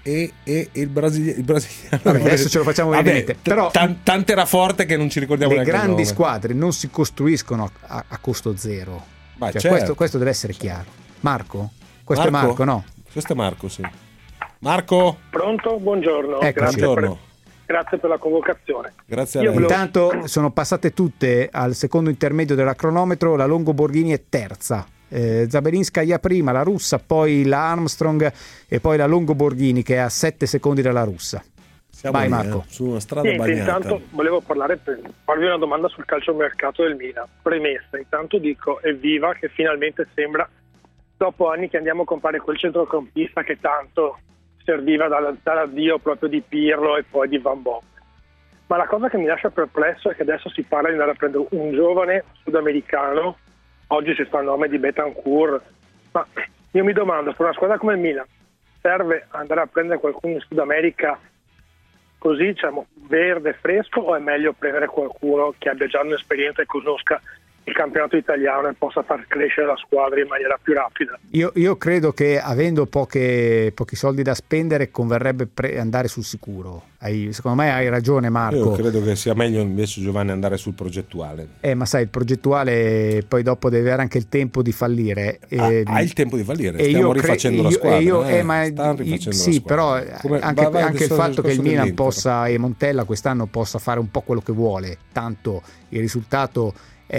il brasiliano. Vabbè, adesso ce lo facciamo vedere. Però tanto era forte che non ci ricordiamo le neanche grandi il nome. Squadre non si costruiscono a costo zero. Cioè, certo. questo deve essere chiaro. Marco? Questo è Marco, no? Questo è Marco, sì. Marco? Pronto? Buongiorno. Grazie per la convocazione. Grazie a lei. Intanto sono passate tutte al secondo intermedio della cronometro, la Longo Borghini è terza, Zabelinskaya prima, la russa, poi la Armstrong e poi la Longo Borghini che è a 7 secondi dalla russa. Vai Marco. Su una strada bagnata. Intanto volevo farvi una domanda sul calciomercato del Milan. Premessa, intanto dico evviva che finalmente sembra, dopo anni che andiamo a comprare quel centrocampista che tanto serviva dall'addio proprio di Pirlo e poi di Van Bommel. Ma la cosa che mi lascia perplesso è che adesso si parla di andare a prendere un giovane sudamericano, oggi si fa il nome di Betancourt, ma io mi domando, per una squadra come il Milan serve andare a prendere qualcuno in Sud America così, diciamo, verde, fresco, o è meglio prendere qualcuno che abbia già un'esperienza e conosca il campionato italiano e possa far crescere la squadra in maniera più rapida? Io credo che avendo pochi soldi da spendere converrebbe andare sul sicuro. Secondo me hai ragione Marco. Io credo che sia meglio invece, Giovanni, andare sul progettuale. Ma sai, il progettuale poi dopo deve avere anche il tempo di fallire. Ha il tempo di fallire, stiamo rifacendo la squadra. Sì, però anche il fatto che il Milan possa e Montella quest'anno possa fare un po' quello che vuole, tanto il risultato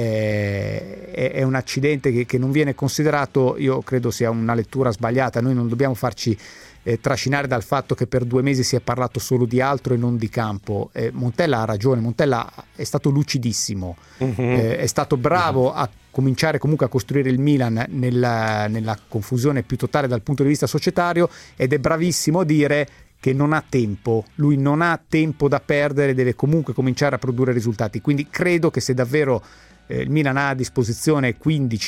è un accidente che non viene considerato, io credo sia una lettura sbagliata. Noi non dobbiamo farci trascinare dal fatto che per 2 mesi si è parlato solo di altro e non di campo. Montella ha ragione, Montella è stato lucidissimo, è stato bravo a cominciare comunque a costruire il Milan nella confusione più totale dal punto di vista societario, ed è bravissimo a dire che non ha tempo, lui non ha tempo da perdere, deve comunque cominciare a produrre risultati. Quindi credo che se davvero il Milan ha a disposizione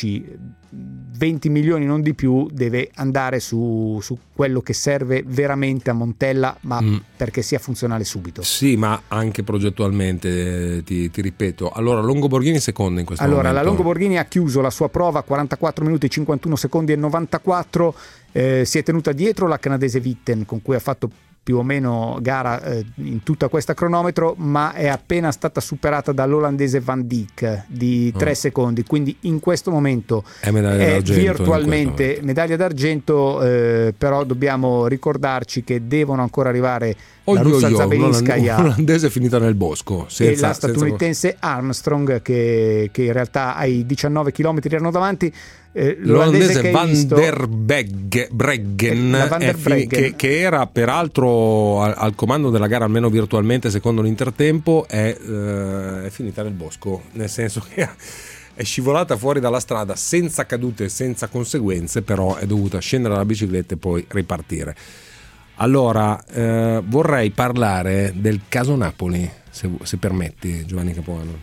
15-20 milioni, non di più, deve andare su quello che serve veramente a Montella, ma perché sia funzionale subito. Sì, ma anche progettualmente, ti ripeto. Allora, Longo Borghini seconda in questo momento. La Longo Borghini ha chiuso la sua prova a 44 minuti 51 secondi e 94, si è tenuta dietro la canadese Witten, con cui ha fatto più o meno gara in tutta questa cronometro, ma è appena stata superata dall'olandese Van Dijk di 3 secondi, quindi in questo momento è virtualmente medaglia d'argento, però dobbiamo ricordarci che devono ancora arrivare la russa Zabelinskaya, l'olandese finita nel bosco, e la statunitense Armstrong che in realtà ai 19 km erano davanti. L'olandese Van der Breggen, che era peraltro al comando della gara, almeno virtualmente, secondo l'intertempo, è finita nel bosco, nel senso che è scivolata fuori dalla strada senza cadute e senza conseguenze, però è dovuta scendere dalla bicicletta e poi ripartire. Allora, vorrei parlare del caso Napoli, se permetti, Giovanni Capuano.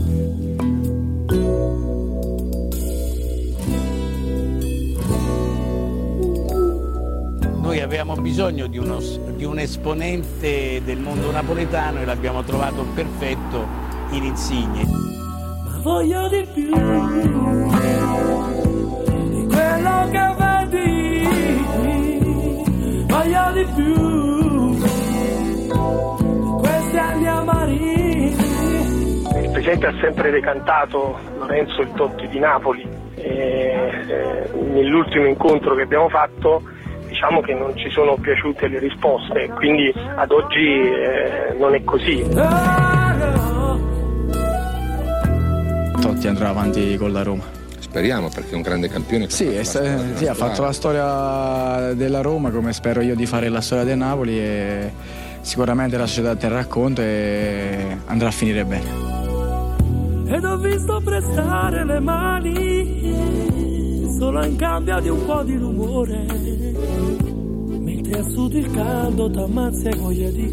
Noi avevamo bisogno di un esponente del mondo napoletano e l'abbiamo trovato perfetto in Insigne. Ma voglio di più di quello che vedi, voglio di più di questi anni amari. Il Presidente ha sempre decantato Lorenzo il Totti di Napoli e nell'ultimo incontro che abbiamo fatto diciamo che non ci sono piaciute le risposte, quindi ad oggi non è così. Totti andrà avanti con la Roma. Speriamo, perché è un grande campione. Sì, ha fatto la storia della Roma come spero io di fare la storia del Napoli, e sicuramente la società terrà conto e andrà a finire bene. Ed ho visto prestare le mani solo in cambio di un po' di rumore, mentre a sud il caldo t'ammazza e voglia di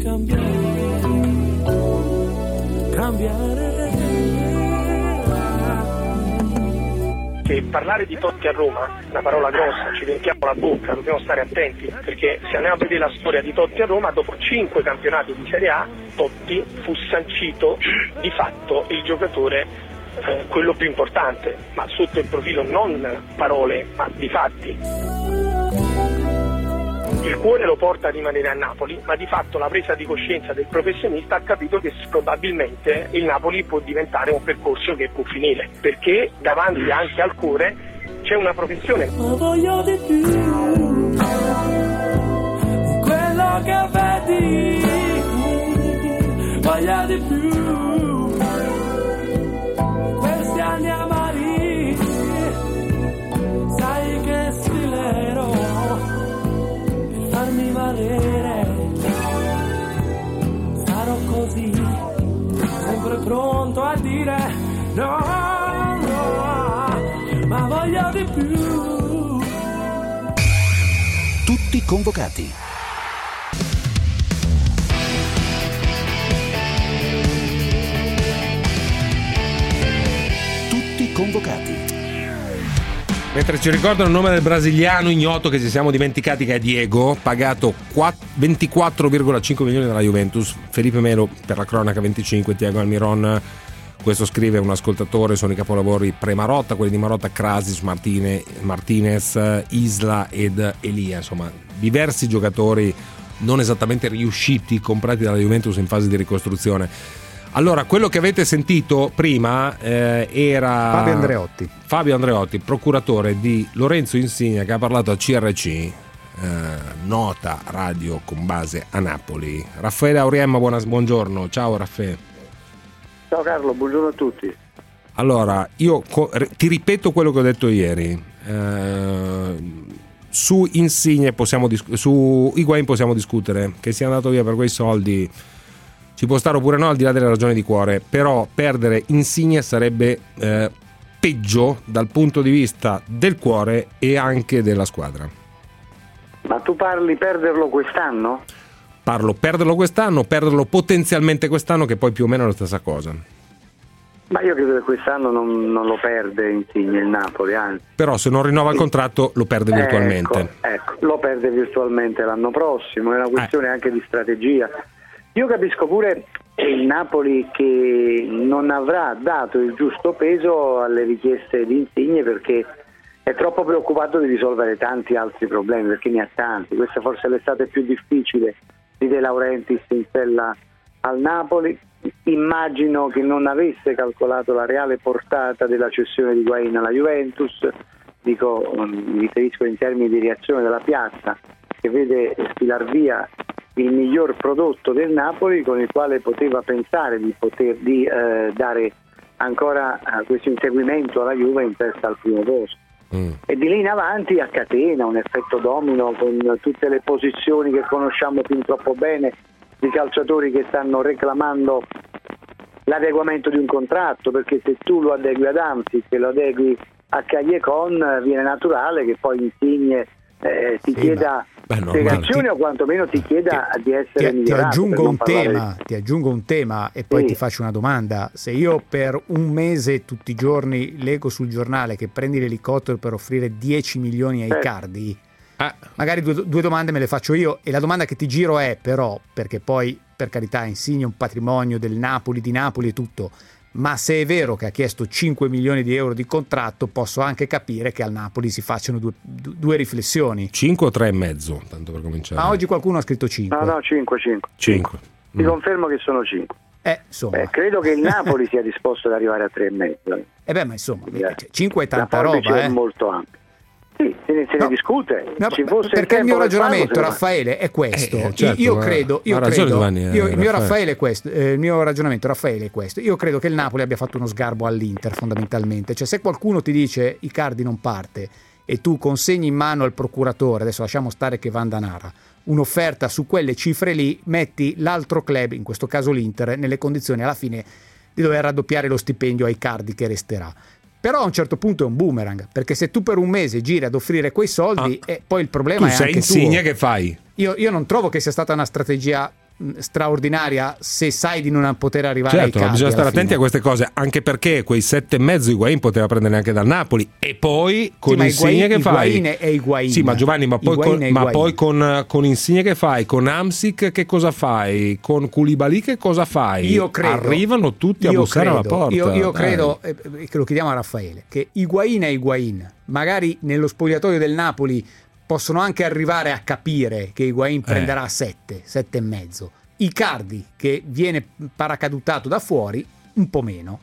cambiare. Che parlare di Totti a Roma è una parola grossa, ci riempiamo la bocca, dobbiamo stare attenti, perché se andiamo a vedere la storia di Totti a Roma, dopo 5 campionati di Serie A, Totti fu sancito di fatto il giocatore quello più importante, ma sotto il profilo non parole, ma di fatti. Il cuore lo porta a rimanere a Napoli, ma di fatto la presa di coscienza del professionista ha capito che probabilmente il Napoli può diventare un percorso che può finire, perché davanti anche al cuore c'è una professione. Ma voglio di più di quello che vedi, voglio di più di questi anni amari, sai che sfilerò per farmi valere, sarò così, sempre pronto a dire no, no, ma voglio di più. Tutti convocati. Tutti convocati. Mentre ci ricordano il nome del brasiliano ignoto che ci siamo dimenticati, che è Diego, pagato 24,5 milioni dalla Juventus. Felipe Melo, per la cronaca, 25. Thiago Almiron, questo scrive un ascoltatore, sono i capolavori pre-Marotta, quelli di Marotta, Krasis, Martinez, Isla ed Elia. Insomma, diversi giocatori non esattamente riusciti, comprati dalla Juventus in fase di ricostruzione. Allora, quello che avete sentito prima era Fabio Andreotti, procuratore di Lorenzo Insigne, che ha parlato a CRC, nota radio con base a Napoli. Raffaele Auriemma, buongiorno. Ciao Raffaele. Ciao Carlo, buongiorno a tutti. Allora, io ti ripeto quello che ho detto ieri. Su Insigne su Higuain possiamo discutere, che sia andato via per quei soldi ci può stare oppure no, al di là delle ragioni di cuore, però perdere Insigne sarebbe peggio dal punto di vista del cuore e anche della squadra. Ma tu parli perderlo quest'anno? Parlo perderlo quest'anno, perderlo potenzialmente quest'anno, che poi più o meno è la stessa cosa. Ma io credo che quest'anno non lo perde Insigne il Napoli, anzi. Però se non rinnova il contratto lo perde virtualmente. Ecco, lo perde virtualmente l'anno prossimo, è una questione anche di strategia. Io capisco pure il Napoli che non avrà dato il giusto peso alle richieste di Insigne, perché è troppo preoccupato di risolvere tanti altri problemi, perché ne ha tanti. Questa forse è l'estate più difficile di De Laurentiis in sella al Napoli. Immagino che non avesse calcolato la reale portata della cessione di Higuain alla Juventus, mi riferisco in termini di reazione della piazza, che vede sfilar via il miglior prodotto del Napoli, con il quale poteva pensare di dare ancora questo inseguimento alla Juve in testa al primo posto. E di lì in avanti a catena un effetto domino, con tutte le posizioni che conosciamo fin troppo bene di calciatori che stanno reclamando l'adeguamento di un contratto, perché se tu lo adegui ad Hamsik e lo adegui a Callecon, viene naturale che poi Insigne ti chieda spiegazioni o quantomeno ti chieda di essere migliorato. Ti aggiungo un tema e poi ti faccio una domanda. Se io per un mese tutti i giorni leggo sul giornale che prendi l'elicottero per offrire 10 milioni ai Icardi, magari due domande me le faccio io, e la domanda che ti giro è però, perché poi per carità, Insigne è un patrimonio del Napoli, di Napoli e tutto, ma se è vero che ha chiesto 5 milioni di euro di contratto, posso anche capire che al Napoli si facciano due riflessioni. 5 o 3,5, tanto per cominciare. Ma oggi qualcuno ha scritto 5. No, 5. Ti confermo che sono 5. Insomma. Credo che il Napoli sia disposto ad arrivare a 3,5. Ma insomma, 5 è tanta roba. È molto ampia. Sì, se ne discute. No, perché il mio ragionamento, Raffaele, è questo. Certo, io credo, Giovanni, il mio Raffaele è questo. Il mio ragionamento, Raffaele, è questo. Io credo che il Napoli abbia fatto uno sgarbo all'Inter, fondamentalmente. Cioè, se qualcuno ti dice Icardi non parte e tu consegni in mano al procuratore, adesso lasciamo stare che Vandanara, un'offerta su quelle cifre lì, metti l'altro club, in questo caso l'Inter, nelle condizioni alla fine di dover raddoppiare lo stipendio a Icardi che resterà. Però a un certo punto è un boomerang, perché se tu per un mese giri ad offrire quei soldi, poi il problema è anche tuo. Tu sei Insigne, che fai? Io non trovo che sia stata una strategia straordinaria se sai di non poter arrivare ai campi. Bisogna stare attenti a queste cose, anche perché quei 7,5 Higuain poteva prendere anche dal Napoli, e poi con Insigne che fai? Higuain è Higuain. Sì, ma Giovanni, ma poi con Insigne che fai? Con Hamsik che cosa fai? Con Koulibaly che cosa fai? Io credo, arrivano tutti a bussare alla porta. Io credo, che lo chiediamo a Raffaele, che Higuain è Higuain. Magari nello spogliatoio del Napoli possono anche arrivare a capire che Higuain prenderà 7,5. Icardi, che viene paracadutato da fuori, un po' meno.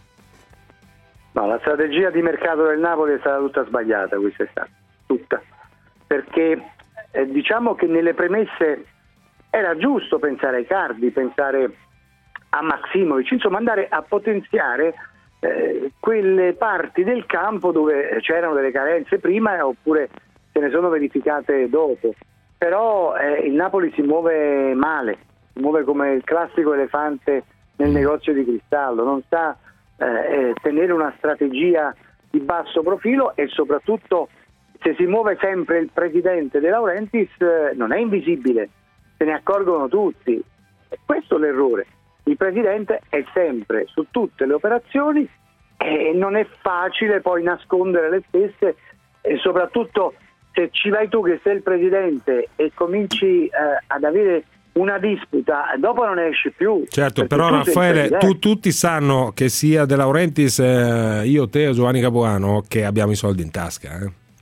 No, la strategia di mercato del Napoli è stata tutta sbagliata quest'estate, tutta. Perché diciamo che nelle premesse era giusto pensare a Icardi, pensare a Maksimovic, insomma andare a potenziare quelle parti del campo dove c'erano delle carenze prima oppure se ne sono verificate dopo. Però il Napoli si muove male, si muove come il classico elefante nel negozio di cristallo, non sa tenere una strategia di basso profilo, e soprattutto se si muove sempre il presidente De Laurentiis non è invisibile, se ne accorgono tutti. E questo è l'errore. Il presidente è sempre su tutte le operazioni e non è facile poi nascondere le stesse, e soprattutto se ci vai tu che sei il presidente e cominci ad avere una disputa, dopo non ne esci più. Certo, però Raffaele, tutti sanno che sia De Laurentiis, io, te o Giovanni Capuano, che abbiamo i soldi in tasca.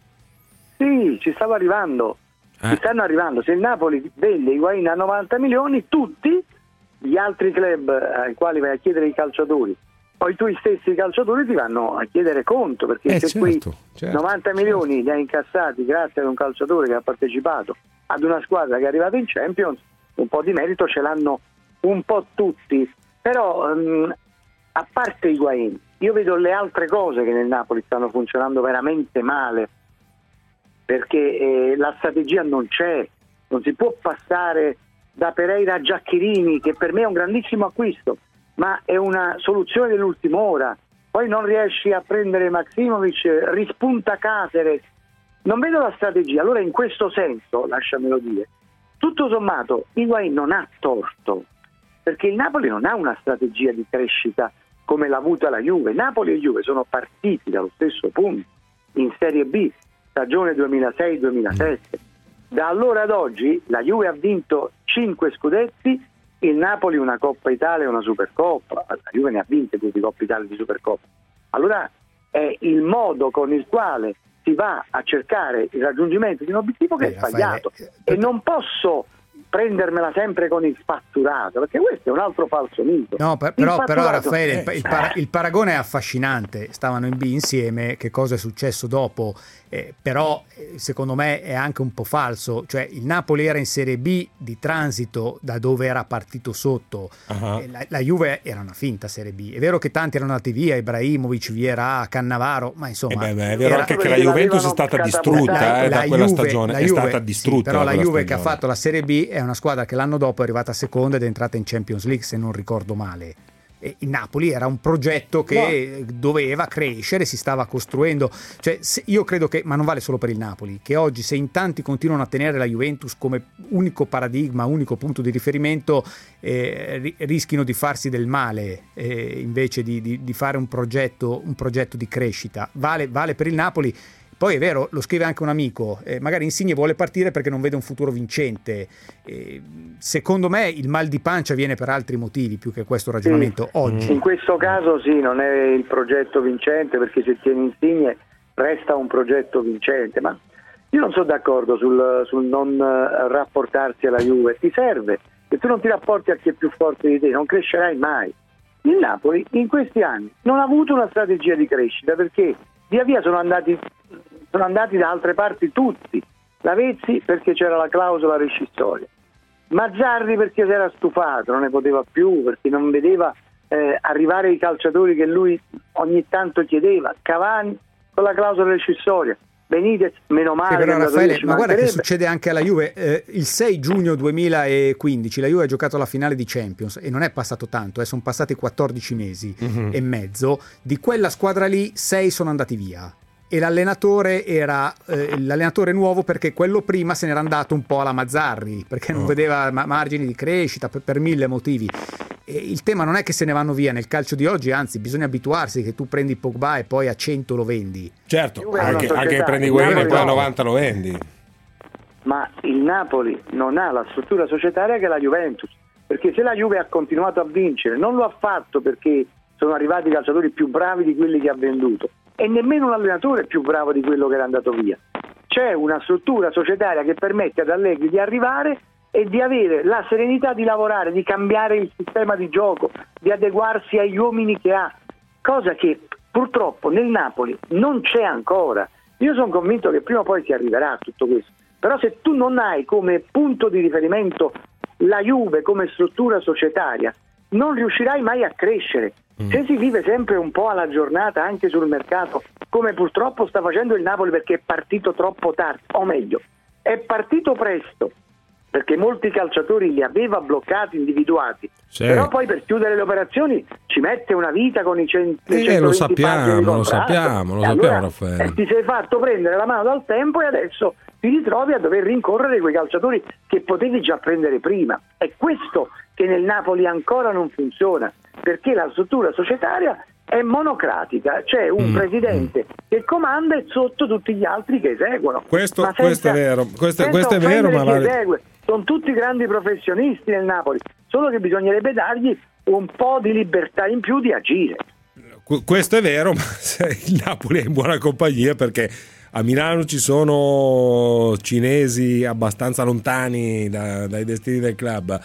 Sì, ci stavo arrivando. Ci stanno arrivando. Se il Napoli vende Higuain a 90 milioni, tutti gli altri club ai quali vai a chiedere i calciatori, poi tu stessi calciatori ti vanno a chiedere conto, perché se qui 90 milioni li hai incassati grazie ad un calciatore che ha partecipato ad una squadra che è arrivata in Champions, un po' di merito ce l'hanno un po' tutti. Però a parte Higuain, io vedo le altre cose che nel Napoli stanno funzionando veramente male, perché la strategia non c'è, non si può passare da Pereira a Giacchirini, che per me è un grandissimo acquisto, ma è una soluzione dell'ultima ora. Poi non riesci a prendere Maksimovic, rispunta Caceres, non vedo la strategia. Allora in questo senso, lasciamelo dire, tutto sommato Higuain non ha torto, perché il Napoli non ha una strategia di crescita come l'ha avuta la Juve. Napoli e Juve sono partiti dallo stesso punto in Serie B, stagione 2006-2007. Da allora ad oggi la Juve ha vinto 5 scudetti, il Napoli una Coppa Italia e una Supercoppa. La Juve ne ha vinte più di Coppa Italia e di Supercoppa. Allora è il modo con il quale si va a cercare il raggiungimento di un obiettivo che è sbagliato, e non posso prendermela sempre con il fatturato, perché questo è un altro falso mito. No, però Raffaele, il paragone è affascinante. Stavano in B insieme, che cosa è successo dopo? Però secondo me è anche un po' falso. Cioè il Napoli era in Serie B di transito da dove era partito sotto. La Juve era una finta Serie B. È vero che tanti erano andati via, Ibrahimovic, Vieira, Cannavaro, ma insomma è vero anche che la Juventus è stata distrutta da quella stagione, è stata distrutta. Sì, però la Juve che ha fatto la Serie B è una squadra che l'anno dopo è arrivata seconda ed è entrata in Champions League, se non ricordo male. E il Napoli era un progetto che doveva crescere, si stava costruendo. Cioè, io credo che, ma non vale solo per il Napoli, che oggi se in tanti continuano a tenere la Juventus come unico paradigma, unico punto di riferimento, rischino di farsi del male invece di fare un progetto di crescita. Vale per il Napoli. Poi è vero, lo scrive anche un amico, magari Insigne vuole partire perché non vede un futuro vincente. Secondo me il mal di pancia viene per altri motivi più che questo ragionamento oggi. In questo caso sì, non è il progetto vincente, perché se tiene Insigne resta un progetto vincente, ma io non sono d'accordo sul non rapportarsi alla Juve. Ti serve, se tu non ti rapporti a chi è più forte di te non crescerai mai. Il Napoli in questi anni non ha avuto una strategia di crescita, perché via via sono andati da altre parti tutti. Lavezzi perché c'era la clausola rescissoria, Mazzarri perché si era stufato, non ne poteva più, perché non vedeva arrivare i calciatori che lui ogni tanto chiedeva, Cavani con la clausola rescissoria, Benitez, meno male. Sì, però Raffaele, ma guarda che succede anche alla Juve. Il 6 giugno 2015 la Juve ha giocato la finale di Champions e non è passato tanto, sono passati 14 mesi e mezzo. Di quella squadra lì 6 sono andati via e l'allenatore era l'allenatore nuovo, perché quello prima se n'era andato un po' alla Mazzarri perché non vedeva margini di crescita per mille motivi. E il tema non è che se ne vanno via nel calcio di oggi, anzi bisogna abituarsi che tu prendi Pogba e poi a 100 lo vendi. Certo, anche prendi Guain e poi a 90 lo vendi. Ma il Napoli non ha la struttura societaria che la Juventus, perché se la Juve ha continuato a vincere non lo ha fatto perché sono arrivati calciatori più bravi di quelli che ha venduto, e nemmeno un allenatore più bravo di quello che era andato via. C'è una struttura societaria che permette ad Allegri di arrivare e di avere la serenità di lavorare, di cambiare il sistema di gioco, di adeguarsi agli uomini che ha, cosa che purtroppo nel Napoli non c'è ancora. Io sono convinto che prima o poi si arriverà a tutto questo, però se tu non hai come punto di riferimento la Juve come struttura societaria non riuscirai mai a crescere. Se si vive sempre un po' alla giornata anche sul mercato, come purtroppo sta facendo il Napoli perché è partito troppo tardi, o meglio, è partito presto perché molti calciatori li aveva bloccati, individuati, sì. Però poi per chiudere le operazioni ci mette una vita con i 120 lo sappiamo allora, Raffaele. Ti sei fatto prendere la mano dal tempo e adesso ti ritrovi a dover rincorrere quei calciatori che potevi già prendere prima. È questo che nel Napoli ancora non funziona, perché la struttura societaria è monocratica, c'è un presidente che comanda e sotto tutti gli altri che eseguono. Questo è vero, questo è vero, ma esegue. Sono tutti grandi professionisti nel Napoli, solo che bisognerebbe dargli un po' di libertà in più di agire. Questo è vero, ma il Napoli è in buona compagnia, perché a Milano ci sono cinesi abbastanza lontani dai destini del club.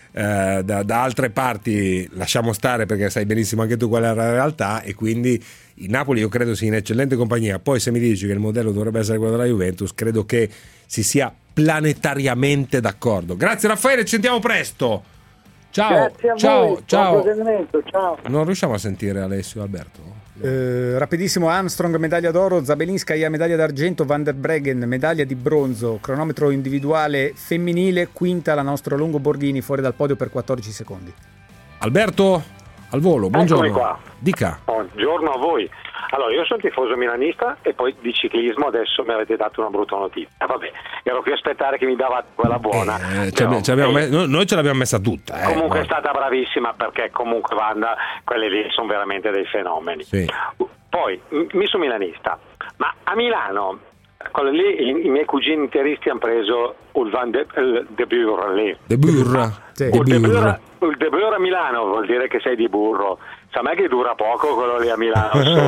Da altre parti lasciamo stare, perché sai benissimo anche tu qual è la realtà, e quindi il Napoli io credo sia in eccellente compagnia. Poi se mi dici che il modello dovrebbe essere quello della Juventus, credo che si sia planetariamente d'accordo. Grazie Raffaele, ci sentiamo presto. Ciao. Grazie a voi. Ciao. Non riusciamo a sentire Alessio Alberto? Rapidissimo: Armstrong medaglia d'oro, Zabelinskaya medaglia d'argento, Van der Breggen medaglia di bronzo, cronometro individuale femminile, quinta la nostra Longo Borghini, fuori dal podio per 14 secondi. Alberto al volo, buongiorno. Eccomi qua. Dica. Buongiorno a voi. Allora, io sono tifoso milanista e poi di ciclismo adesso mi avete dato una brutta notizia. Vabbè, ero qui a aspettare che mi davate quella buona. Noi ce l'abbiamo messa tutta. Comunque è stata bravissima, perché comunque Wanda, quelle lì sono veramente dei fenomeni. Sì. Poi, mi sono milanista, ma a Milano, quello lì, i miei cugini interisti hanno preso il Van de Boer lì. De Boer. Sì. Il De Boer a Milano vuol dire che sei di burro. Sa me che dura poco quello lì a Milano.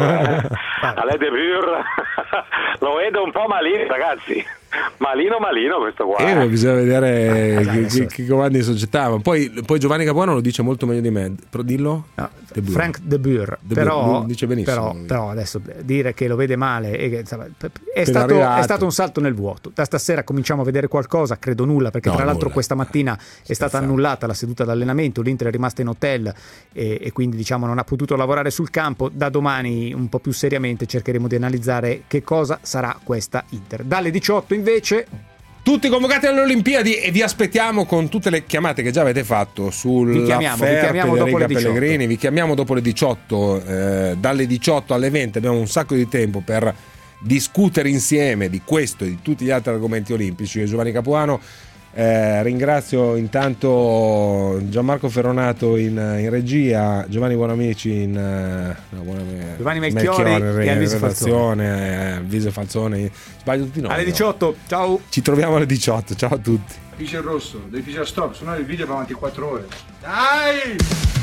A lei De Boer lo vedo un po' malino, ragazzi. Malino questo qua. Bisogna vedere chi comanda in società. Ma poi Giovanni Capuano lo dice molto meglio di me. Però dillo. No, Frank De Boer. Però dice benissimo. Però adesso dire che lo vede male è stato un salto nel vuoto. Da stasera cominciamo a vedere qualcosa, credo nulla, perché tra l'altro questa mattina è stata annullata la seduta d'allenamento, l'Inter è rimasta in hotel e quindi diciamo non ha potuto lavorare sul campo. Da domani un po' più seriamente cercheremo di analizzare che cosa sarà questa Inter. Dalle 18 invece tutti convocati alle Olimpiadi, e vi aspettiamo con tutte le chiamate che già avete fatto vi chiamiamo dopo le 18. Pellegrini. Vi chiamiamo dopo le 18, dalle 18 alle 20 abbiamo un sacco di tempo per discutere insieme di questo e di tutti gli altri argomenti olimpici. Giovanni Capuano Ringrazio intanto Gianmarco Ferronato in regia, Giovanni Buonamici Giovanni Melchiori e Alvise redazione, Alvise Falzone. Sbaglio tutti noi. Alle 18, ciao. Ci troviamo alle 18, ciao a tutti. Fice il rosso, devi fissare stop, se no il video va avanti 4 ore. Dai!